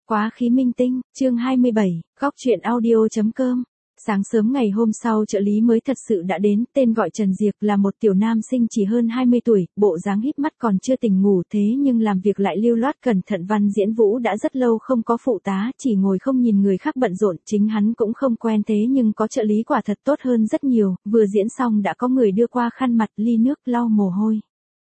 Quá khí minh tinh, chương 27, góc truyện audio.com. Sáng sớm ngày hôm sau trợ lý mới thật sự đã đến, tên gọi Trần Diệp, là một tiểu nam sinh chỉ hơn 20 tuổi, bộ dáng híp mắt còn chưa tỉnh ngủ, thế nhưng làm việc lại lưu loát cẩn thận. Văn Diễn Vũ đã rất lâu không có phụ tá, chỉ ngồi không nhìn người khác bận rộn, chính hắn cũng không quen, thế nhưng có trợ lý quả thật tốt hơn rất nhiều, vừa diễn xong đã có người đưa qua khăn mặt, ly nước, lau mồ hôi.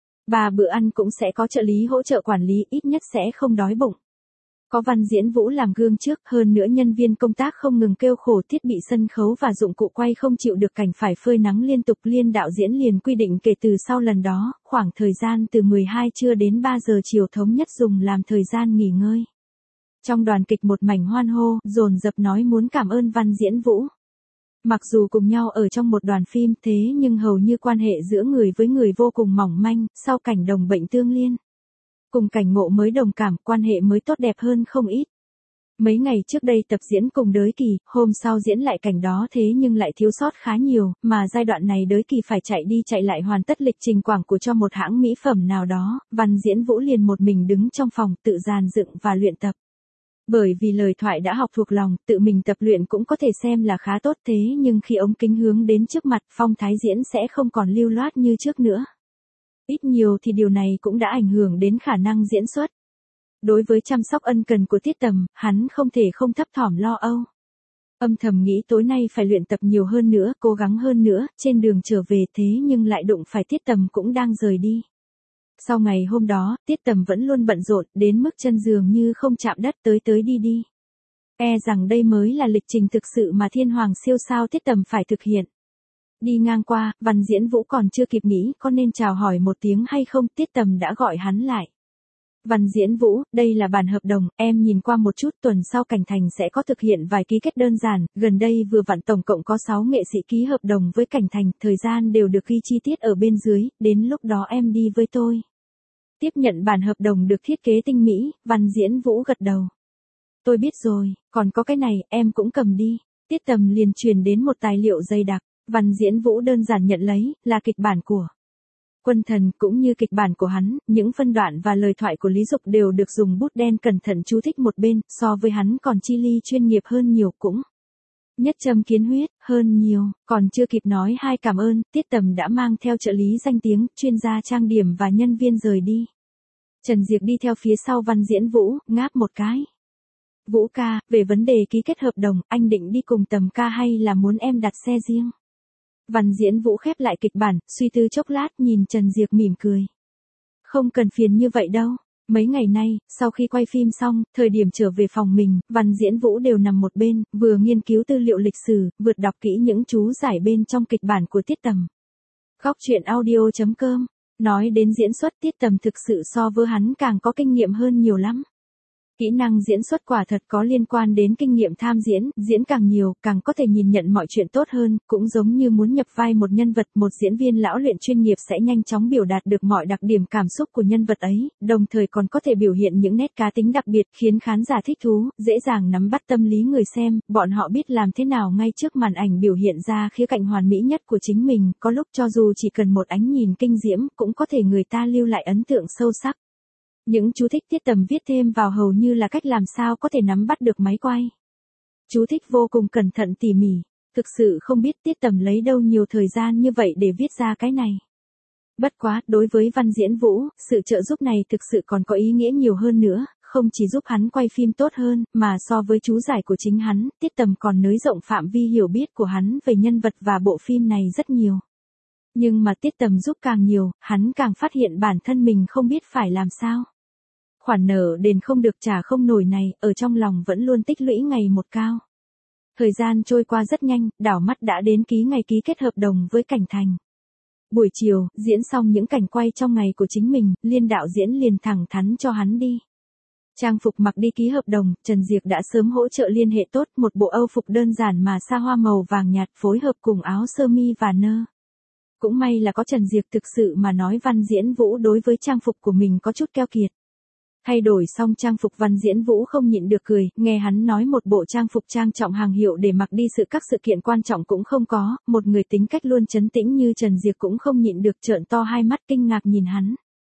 3 bữa ăn cũng sẽ có trợ lý hỗ trợ quản lý, ít nhất sẽ không đói bụng. Có Văn Diễn Vũ làm gương trước, hơn nữa nhân viên công tác không ngừng kêu khổ, thiết bị sân khấu và dụng cụ quay không chịu được cảnh phải phơi nắng liên tục. Liên đạo diễn liền quy định kể từ sau lần đó, khoảng thời gian từ 12 trưa đến 3 giờ chiều thống nhất dùng làm thời gian nghỉ ngơi. Trong đoàn kịch một mảnh hoan hô, dồn dập nói muốn cảm ơn Văn Diễn Vũ. Mặc dù cùng nhau ở trong một đoàn phim, thế nhưng hầu như quan hệ giữa người với người vô cùng mỏng manh, sau cảnh đồng bệnh tương liên. Cùng cảnh ngộ mới đồng cảm, quan hệ mới tốt đẹp hơn không ít. Mấy ngày trước đây tập diễn cùng Đới Kỳ, hôm sau diễn lại cảnh đó, thế nhưng lại thiếu sót khá nhiều, mà giai đoạn này Đới Kỳ phải chạy đi chạy lại hoàn tất lịch trình quảng của cho một hãng mỹ phẩm nào đó, Văn Diễn Vũ liền một mình đứng trong phòng tự dàn dựng và luyện tập. Bởi vì lời thoại đã học thuộc lòng, tự mình tập luyện cũng có thể xem là khá tốt, thế nhưng khi ống kính hướng đến trước mặt, phong thái diễn sẽ không còn lưu loát như trước nữa. Ít nhiều thì điều này cũng đã ảnh hưởng đến khả năng diễn xuất. Đối với chăm sóc ân cần của Tiết Tầm, hắn không thể không thấp thỏm lo âu. Âm thầm nghĩ tối nay phải luyện tập nhiều hơn nữa, cố gắng hơn nữa, trên đường trở về, thế nhưng lại đụng phải Tiết Tầm cũng đang rời đi. Sau ngày hôm đó, Tiết Tầm vẫn luôn bận rộn, đến mức chân dường như không chạm đất, tới đi đi. E rằng đây mới là lịch trình thực sự mà thiên hoàng siêu sao Tiết Tầm phải thực hiện. Đi ngang qua, Văn Diễn Vũ còn chưa kịp nghĩ có nên chào hỏi một tiếng hay không, Tiết Tầm đã gọi hắn lại. Văn Diễn Vũ, đây là bản hợp đồng, em nhìn qua một chút, tuần sau Cảnh Thành sẽ có thực hiện vài ký kết đơn giản, gần đây vừa vặn tổng cộng có 6 nghệ sĩ ký hợp đồng với Cảnh Thành, thời gian đều được ghi chi tiết ở bên dưới, đến lúc đó em đi với tôi. Tiếp nhận bản hợp đồng được thiết kế tinh mỹ, Văn Diễn Vũ gật đầu. Tôi biết rồi, còn có cái này, em cũng cầm đi. Tiết Tầm liền truyền đến một tài liệu dày đặc. Văn Diễn Vũ đơn giản nhận lấy, là kịch bản của Quân Thần, cũng như kịch bản của hắn, những phân đoạn và lời thoại của Lý Dục đều được dùng bút đen cẩn thận chú thích một bên, so với hắn còn chi ly chuyên nghiệp hơn nhiều, cũng nhất châm kiến huyết hơn nhiều. Còn chưa kịp nói hai cảm ơn, Tiết Tầm đã mang theo trợ lý danh tiếng, chuyên gia trang điểm và nhân viên rời đi. Trần Diệp đi theo phía sau Văn Diễn Vũ, ngáp một cái. Vũ ca, về vấn đề ký kết hợp đồng, anh định đi cùng Tầm ca hay là muốn em đặt xe riêng? Văn Diễn Vũ khép lại kịch bản, suy tư chốc lát, nhìn Trần Diệp mỉm cười. Không cần phiền như vậy đâu. Mấy ngày nay, sau khi quay phim xong, thời điểm trở về phòng mình, Văn Diễn Vũ đều nằm một bên, vừa nghiên cứu tư liệu lịch sử, vừa đọc kỹ những chú giải bên trong kịch bản của Tiết Tầm. Góc truyện audio.com. Nói đến diễn xuất, Tiết Tầm thực sự so với hắn càng có kinh nghiệm hơn nhiều lắm. Kỹ năng diễn xuất quả thật có liên quan đến kinh nghiệm tham diễn, diễn càng nhiều, càng có thể nhìn nhận mọi chuyện tốt hơn, cũng giống như muốn nhập vai một nhân vật, một diễn viên lão luyện chuyên nghiệp sẽ nhanh chóng biểu đạt được mọi đặc điểm cảm xúc của nhân vật ấy, đồng thời còn có thể biểu hiện những nét cá tính đặc biệt, khiến khán giả thích thú, dễ dàng nắm bắt tâm lý người xem, bọn họ biết làm thế nào ngay trước màn ảnh biểu hiện ra khía cạnh hoàn mỹ nhất của chính mình, có lúc cho dù chỉ cần một ánh nhìn kinh diễm, cũng có thể người ta lưu lại ấn tượng sâu sắc. Những chú thích Tiết Tầm viết thêm vào hầu như là cách làm sao có thể nắm bắt được máy quay. Chú thích vô cùng cẩn thận tỉ mỉ, thực sự không biết Tiết Tầm lấy đâu nhiều thời gian như vậy để viết ra cái này. Bất quá, đối với Văn Diễn Vũ, sự trợ giúp này thực sự còn có ý nghĩa nhiều hơn nữa, không chỉ giúp hắn quay phim tốt hơn, mà so với chú giải của chính hắn, Tiết Tầm còn nới rộng phạm vi hiểu biết của hắn về nhân vật và bộ phim này rất nhiều. Nhưng mà Tiết Tầm giúp càng nhiều, hắn càng phát hiện bản thân mình không biết phải làm sao. Khoản nợ đền không được trả không nổi này, ở trong lòng vẫn luôn tích lũy ngày một cao. Thời gian trôi qua rất nhanh, đảo mắt đã đến ngày ký kết hợp đồng với Cảnh Thành. Buổi chiều, diễn xong những cảnh quay trong ngày của chính mình, Liên đạo diễn liền thẳng thắn cho hắn đi trang phục mặc đi ký hợp đồng. Trần Diệp đã sớm hỗ trợ liên hệ tốt, một bộ âu phục đơn giản mà sa hoa màu vàng nhạt phối hợp cùng áo sơ mi và nơ. Cũng may là có Trần Diệp, thực sự mà nói Văn Diễn Vũ đối với trang phục của mình có chút keo kiệt. Thay đổi xong trang phục, Văn Diễn Vũ không nhịn được cười, nghe hắn nói một bộ trang phục trang trọng hàng hiệu để mặc đi các sự kiện quan trọng cũng không có, một người tính cách luôn trấn tĩnh như Trần Diệp cũng không nhịn được trợn to hai mắt kinh ngạc nhìn hắn.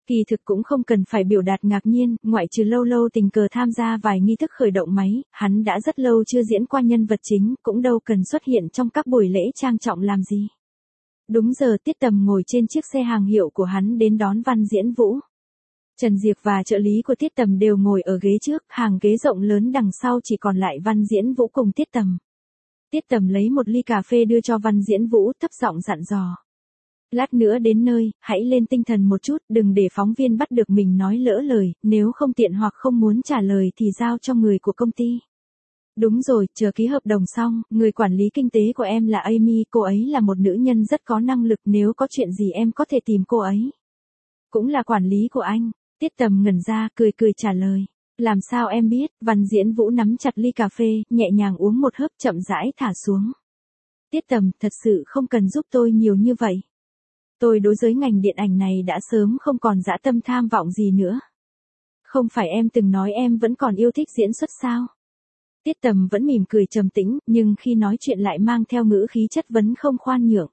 Kỳ thực cũng không cần phải biểu đạt ngạc nhiên, ngoại trừ lâu lâu tình cờ tham gia vài nghi thức khởi động máy, hắn đã rất lâu chưa diễn qua nhân vật chính, cũng đâu cần xuất hiện trong các buổi lễ trang trọng làm gì. Đúng giờ Tiết Tầm ngồi trên chiếc xe hàng hiệu của hắn đến đón Văn Diễn Vũ. Trần Diệp và trợ lý của Tiết Tầm đều ngồi ở ghế trước, hàng ghế rộng lớn đằng sau chỉ còn lại Văn Diễn Vũ cùng Tiết Tầm. Tiết Tầm lấy một ly cà phê đưa cho Văn Diễn Vũ, thấp giọng dặn dò. Lát nữa đến nơi, hãy lên tinh thần một chút, đừng để phóng viên bắt được mình nói lỡ lời, nếu không tiện hoặc không muốn trả lời thì giao cho người của công ty. Đúng rồi, chờ ký hợp đồng xong, người quản lý kinh tế của em là Amy, cô ấy là một nữ nhân rất có năng lực, nếu có chuyện gì em có thể tìm cô ấy. Cũng là quản lý của anh. Tiết Tầm ngẩn ra, cười cười trả lời. Làm sao em biết? Văn Diễn Vũ nắm chặt ly cà phê, nhẹ nhàng uống một hớp chậm rãi thả xuống. Tiết Tầm, thật sự không cần giúp tôi nhiều như vậy. Tôi đối với ngành điện ảnh này đã sớm không còn dã tâm tham vọng gì nữa. Không phải em từng nói em vẫn còn yêu thích diễn xuất sao? Tiết Tầm vẫn mỉm cười trầm tĩnh, nhưng khi nói chuyện lại mang theo ngữ khí chất vấn không khoan nhượng.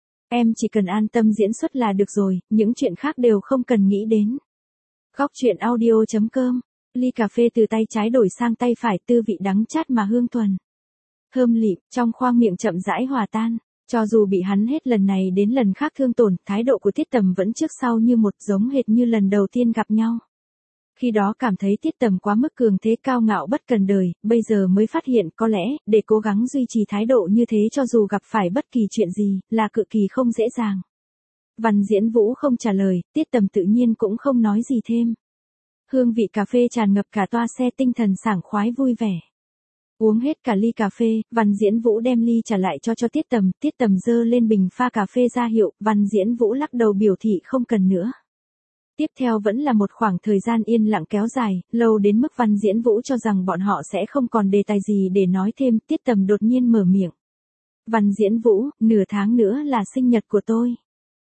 Em chỉ cần an tâm diễn xuất là được rồi, những chuyện khác đều không cần nghĩ đến. Góc truyện audio.com. Ly cà phê từ tay trái đổi sang tay phải, tư vị đắng chát mà hương thuần. Thơm lịm, trong khoang miệng chậm rãi hòa tan. Cho dù bị hắn hết lần này đến lần khác thương tổn, thái độ của Tiết Tầm vẫn trước sau như một, giống hệt như lần đầu tiên gặp nhau. Khi đó cảm thấy Tiết Tầm quá mức cường thế cao ngạo bất cần đời, bây giờ mới phát hiện có lẽ, để cố gắng duy trì thái độ như thế cho dù gặp phải bất kỳ chuyện gì, là cực kỳ không dễ dàng. Văn Diễn Vũ không trả lời, Tiết Tầm tự nhiên cũng không nói gì thêm. Hương vị cà phê tràn ngập cả toa xe, tinh thần sảng khoái vui vẻ. Uống hết cả ly cà phê, Văn Diễn Vũ đem ly trả lại cho Tiết Tầm, Tiết Tầm giơ lên bình pha cà phê ra hiệu, Văn Diễn Vũ lắc đầu biểu thị không cần nữa. Tiếp theo vẫn là một khoảng thời gian yên lặng kéo dài, lâu đến mức Văn Diễn Vũ cho rằng bọn họ sẽ không còn đề tài gì để nói thêm, Tiết Tầm đột nhiên mở miệng. Văn Diễn Vũ, nửa tháng nữa là sinh nhật của tôi.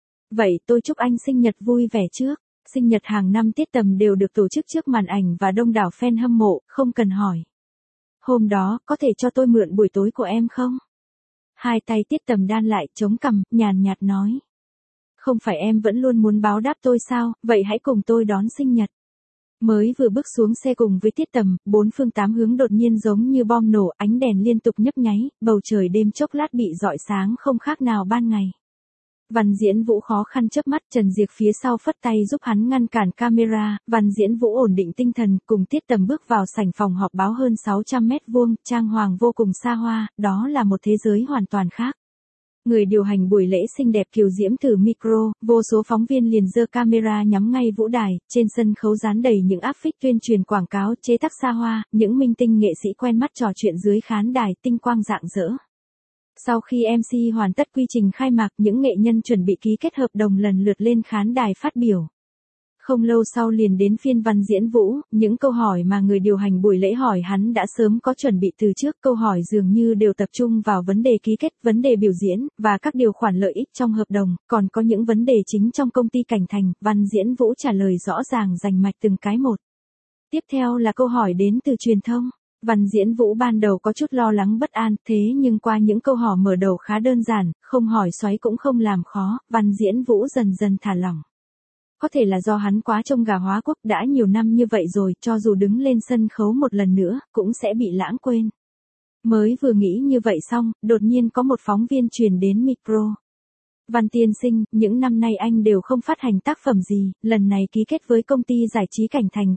Vậy tôi chúc anh sinh nhật vui vẻ trước. Sinh nhật hàng năm Tiết Tầm đều được tổ chức trước màn ảnh và đông đảo fan hâm mộ, không cần hỏi. Hôm đó, có thể cho tôi mượn buổi tối của em không? Hai tay Tiết Tầm đan lại, chống cằm, nhàn nhạt nói. Không phải em vẫn luôn muốn báo đáp tôi sao, vậy hãy cùng tôi đón sinh nhật. Mới vừa bước xuống xe cùng với Tiết Tầm, bốn phương tám hướng đột nhiên giống như bom nổ, ánh đèn liên tục nhấp nháy, bầu trời đêm chốc lát bị rọi sáng không khác nào ban ngày. Văn Diễn Vũ khó khăn chớp mắt, Trần Diệp phía sau phất tay giúp hắn ngăn cản camera, Văn Diễn Vũ ổn định tinh thần, cùng Tiết Tầm bước vào sảnh phòng họp báo hơn 600 mét vuông, trang hoàng vô cùng xa hoa, đó là một thế giới hoàn toàn khác. Người điều hành buổi lễ xinh đẹp kiều diễm thử micro, vô số phóng viên liền giơ camera nhắm ngay vũ đài, trên sân khấu dán đầy những áp phích tuyên truyền quảng cáo chế tác xa hoa, những minh tinh nghệ sĩ quen mắt trò chuyện dưới khán đài, tinh quang rạng rỡ. Sau khi MC hoàn tất quy trình khai mạc, những nghệ nhân chuẩn bị ký kết hợp đồng lần lượt lên khán đài phát biểu. Không lâu sau liền đến phiên Văn Diễn Vũ, những câu hỏi mà người điều hành buổi lễ hỏi hắn đã sớm có chuẩn bị từ trước, câu hỏi dường như đều tập trung vào vấn đề ký kết, vấn đề biểu diễn, và các điều khoản lợi ích trong hợp đồng, còn có những vấn đề chính trong công ty Cảnh Thành, Văn Diễn Vũ trả lời rõ ràng rành mạch từng cái một. Tiếp theo là câu hỏi đến từ truyền thông. Văn Diễn Vũ ban đầu có chút lo lắng bất an, thế nhưng qua những câu hỏi mở đầu khá đơn giản, không hỏi xoáy cũng không làm khó, Văn Diễn Vũ dần dần thả lỏng. Có thể là do hắn quá trông gà hóa quốc, đã nhiều năm như vậy rồi, cho dù đứng lên sân khấu một lần nữa, cũng sẽ bị lãng quên. Mới vừa nghĩ như vậy xong, đột nhiên có một phóng viên truyền đến micro. Văn tiên sinh, những năm nay anh đều không phát hành tác phẩm gì, lần này ký kết với công ty giải trí Cảnh Thành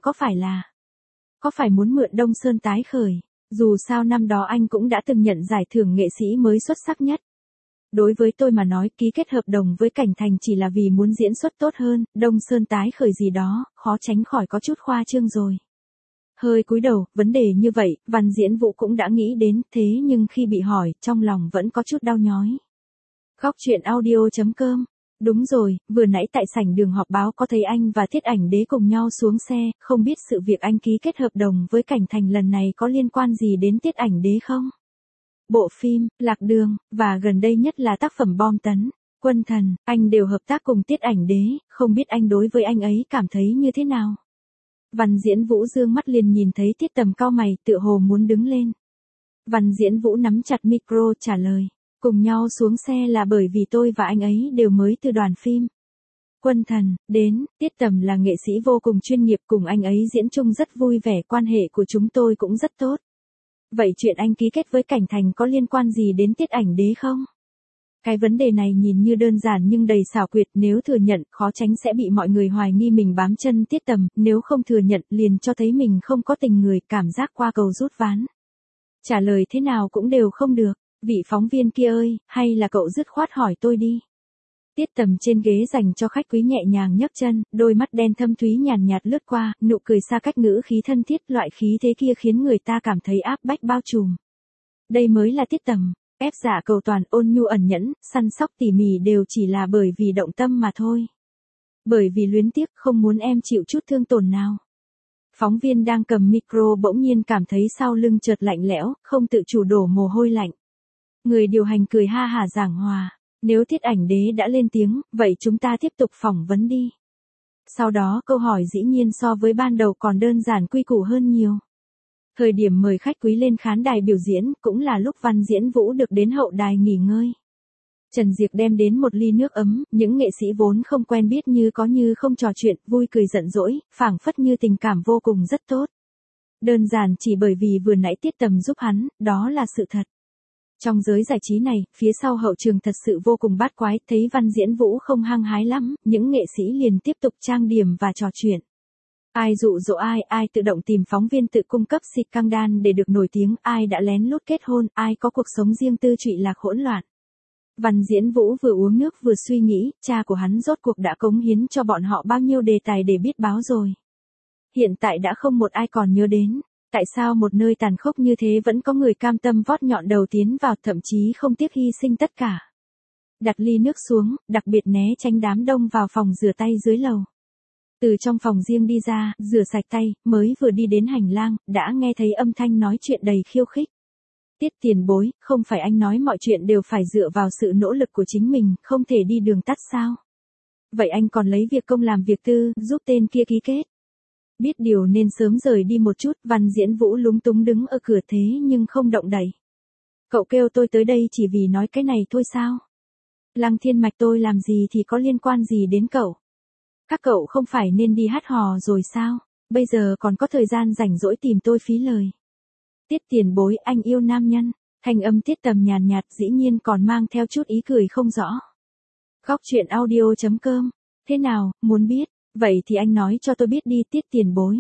có phải muốn mượn Đông Sơn tái khởi? Dù sao năm đó anh cũng đã từng nhận giải thưởng nghệ sĩ mới xuất sắc nhất. Đối với tôi mà nói, ký kết hợp đồng với Cảnh Thành chỉ là vì muốn diễn xuất tốt hơn, Đông Sơn tái khởi gì đó, khó tránh khỏi có chút khoa trương rồi. Hơi cúi đầu, vấn đề như vậy, Văn Diễn Vũ cũng đã nghĩ đến, thế nhưng khi bị hỏi, trong lòng vẫn có chút đau nhói. Góc truyện audio.com. Đúng rồi, vừa nãy tại sảnh đường họp báo có thấy anh và Tiết Ảnh Đế cùng nhau xuống xe, không biết sự việc anh ký kết hợp đồng với Cảnh Thành lần này có liên quan gì đến Tiết Ảnh Đế không? Bộ phim, Lạc Đường, và gần đây nhất là tác phẩm Bom Tấn, Quân Thần, anh đều hợp tác cùng Tiết Ảnh Đế, không biết anh đối với anh ấy cảm thấy như thế nào? Văn Diễn Vũ dương mắt liền nhìn thấy Tiết Tầm cau mày, tựa hồ muốn đứng lên. Văn Diễn Vũ nắm chặt micro trả lời. Cùng nhau xuống xe là bởi vì tôi và anh ấy đều mới từ đoàn phim. Quân thần, đến, Tiết Tầm là nghệ sĩ vô cùng chuyên nghiệp, cùng anh ấy diễn chung rất vui vẻ, quan hệ của chúng tôi cũng rất tốt. Vậy chuyện anh ký kết với Cảnh Thành có liên quan gì đến Tiết Ảnh Đế không? Cái vấn đề này nhìn như đơn giản nhưng đầy xảo quyệt, nếu thừa nhận, khó tránh sẽ bị mọi người hoài nghi mình bám chân Tiết Tầm, nếu không thừa nhận, liền cho thấy mình không có tình người, cảm giác qua cầu rút ván. Trả lời thế nào cũng đều không được. Vị phóng viên kia ơi, hay là cậu dứt khoát hỏi tôi đi. Tiết Tầm trên ghế dành cho khách quý nhẹ nhàng nhấc chân, đôi mắt đen thâm thúy nhàn nhạt lướt qua, nụ cười xa cách, ngữ khí thân thiết, loại khí thế kia khiến người ta cảm thấy áp bách bao trùm. Đây mới là Tiết Tầm, ép dạ cầu toàn, ôn nhu ẩn nhẫn, săn sóc tỉ mỉ đều chỉ là bởi vì động tâm mà thôi. Bởi vì luyến tiếc, không muốn em chịu chút thương tổn nào. Phóng viên đang cầm micro bỗng nhiên cảm thấy sau lưng chợt lạnh lẽo, không tự chủ đổ mồ hôi lạnh. Người điều hành cười ha hả giảng hòa. Nếu Tiết Ảnh Đế đã lên tiếng, vậy chúng ta tiếp tục phỏng vấn đi. Sau đó câu hỏi dĩ nhiên so với ban đầu còn đơn giản quy củ hơn nhiều. Thời điểm mời khách quý lên khán đài biểu diễn cũng là lúc Văn Diễn Vũ được đến hậu đài nghỉ ngơi. Trần Diệc đem đến một ly nước ấm, những nghệ sĩ vốn không quen biết như có như không trò chuyện, vui cười giận dỗi, phảng phất như tình cảm vô cùng rất tốt. Đơn giản chỉ bởi vì vừa nãy Tiết Tầm giúp hắn, đó là sự thật. Trong giới giải trí này, phía sau hậu trường thật sự vô cùng bát quái, thấy Văn Diễn Vũ không hăng hái lắm, những nghệ sĩ liền tiếp tục trang điểm và trò chuyện. Ai dụ dỗ ai, ai tự động tìm phóng viên tự cung cấp xịt căng đan để được nổi tiếng, ai đã lén lút kết hôn, ai có cuộc sống riêng tư trụy lạc hỗn loạn. Văn Diễn Vũ vừa uống nước vừa suy nghĩ, cha của hắn rốt cuộc đã cống hiến cho bọn họ bao nhiêu đề tài để biết báo rồi. Hiện tại đã không một ai còn nhớ đến. Tại sao một nơi tàn khốc như thế vẫn có người cam tâm vót nhọn đầu tiến vào, thậm chí không tiếc hy sinh tất cả. Đặt ly nước xuống, đặc biệt né tránh đám đông vào phòng rửa tay dưới lầu. Từ trong phòng riêng đi ra, rửa sạch tay, mới vừa đi đến hành lang, đã nghe thấy âm thanh nói chuyện đầy khiêu khích. Tiết tiền bối, không phải anh nói mọi chuyện đều phải dựa vào sự nỗ lực của chính mình, không thể đi đường tắt sao? Vậy anh còn lấy việc công làm việc tư, giúp tên kia ký kết. Biết điều nên sớm rời đi một chút, Văn Diễn Vũ lúng túng đứng ở cửa thế nhưng không động đậy. Cậu kêu tôi tới đây chỉ vì nói cái này thôi sao? Lăng Thiên Mạch tôi làm gì thì có liên quan gì đến cậu? Các cậu không phải nên đi hát hò rồi sao? Bây giờ còn có thời gian rảnh rỗi tìm tôi phí lời. Tiết tiền bối, anh yêu nam nhân. Thanh âm Tiết Tầm nhàn nhạt, dĩ nhiên còn mang theo chút ý cười không rõ. Góc truyện audio.com. Thế nào, muốn biết? Vậy thì anh nói cho tôi biết đi, Tiết tiền bối.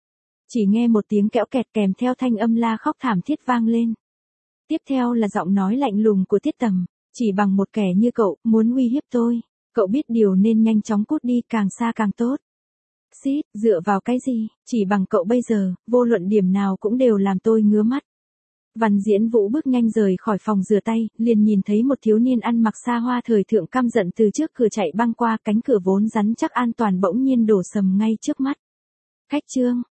Chỉ nghe một tiếng kẽo kẹt kèm theo thanh âm la khóc thảm thiết vang lên. Tiếp theo là giọng nói lạnh lùng của Tiết Tầm. Chỉ bằng một kẻ như cậu, muốn uy hiếp tôi. Cậu biết điều nên nhanh chóng cút đi, càng xa càng tốt. Xít, dựa vào cái gì, chỉ bằng cậu bây giờ, vô luận điểm nào cũng đều làm tôi ngứa mắt. Văn Diễn Vũ bước nhanh rời khỏi phòng rửa tay, liền nhìn thấy một thiếu niên ăn mặc xa hoa thời thượng căm giận từ trước cửa chạy băng qua, cánh cửa vốn rắn chắc an toàn bỗng nhiên đổ sầm ngay trước mắt. Khách Trương,